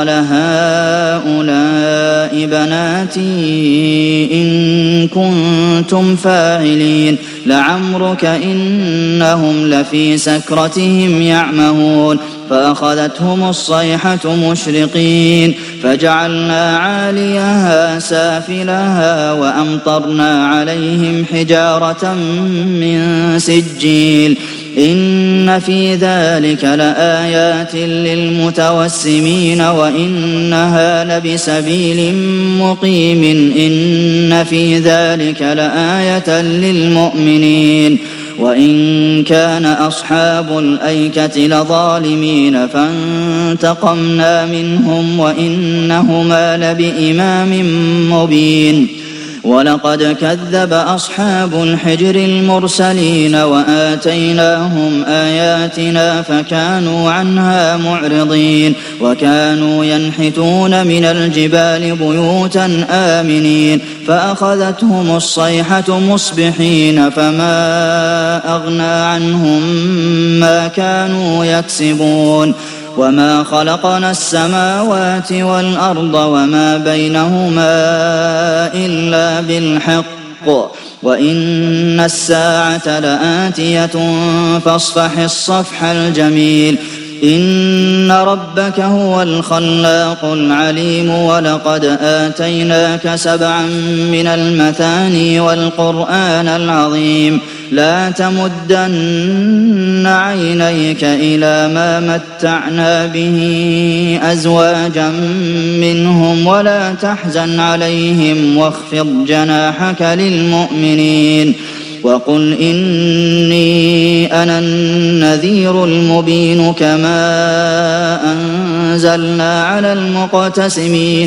قال هؤلاء بناتي إن كنتم فاعلين لعمرك إنهم لفي سكرتهم يعمهون فأخذتهم الصيحة مشرقين فجعلنا عاليها سافلها وأمطرنا عليهم حجارة من سجيل إن في ذلك لآيات للمتوسمين وإنها لبسبيل مقيم إن في ذلك لآية للمؤمنين وإن كان أصحاب الأيكة لظالمين فانتقمنا منهم وإنهما لبإمام مبين ولقد كذب أصحاب الحجر المرسلين وآتيناهم آياتنا فكانوا عنها معرضين وكانوا ينحتون من الجبال بيوتا آمنين فأخذتهم الصيحة مصبحين فما أغنى عنهم ما كانوا يكسبون وما خلقنا السماوات والأرض وما بينهما إلا بالحق وإن الساعة لآتية فاصفح الصفح الجميل إن ربك هو الخلاق العليم ولقد آتيناك 7 من المثاني والقرآن العظيم لا تمدن عينيك إلى ما متعنا به أزواجا منهم ولا تحزن عليهم واخفض جناحك للمؤمنين وقل إني أنا النذير المبين كما أنزلنا على المقتسمين